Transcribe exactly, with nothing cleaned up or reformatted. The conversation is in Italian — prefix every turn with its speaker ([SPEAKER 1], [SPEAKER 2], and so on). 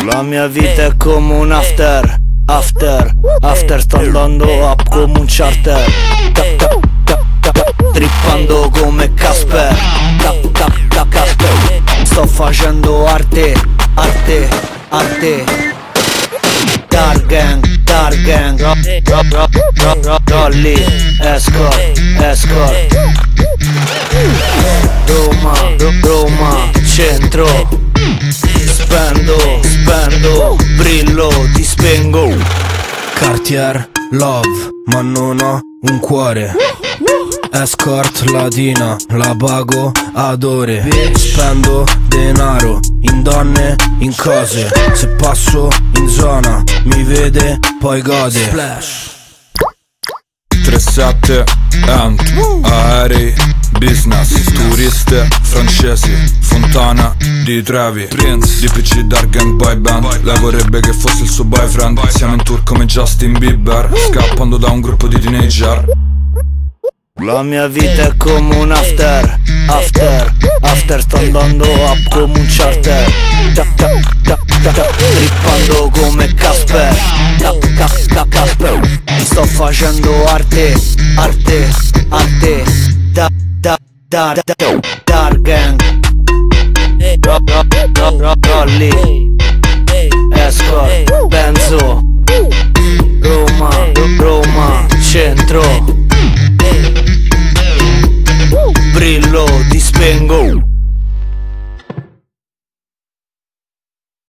[SPEAKER 1] La mia vita è come un after, after, after. Sto andando up come un charter, tap, tap, tap, tap, trippando come Casper, tap, tap, tap, Casper. Sto facendo arte, arte, arte. Dargang, Dargang, Rolly, Escort, Escort. Roma, Roma, centro. Spendo, spendo, brillo, ti spengo.
[SPEAKER 2] Cartier, love, ma non ho un cuore. Escort latina, la pago ad ore. Spendo denaro in donne, in cose. Se passo in zona mi vede, poi gode. Splash.
[SPEAKER 3] tre sette, Ant, aerei, business, turiste, francesi, Fontana, di Trevi, Prince, D P C, Dargang, boy band. Lei vorrebbe che fosse il suo boyfriend. Siamo in tour come Justin Bieber, scappando da un gruppo di teenager.
[SPEAKER 1] La mia vita è come un after, after, after. Sto andando up come un charter, tap, tap, tap, tap, tap, trippando come Casper, tap, tap, tap, Casper. Sto facendo arte,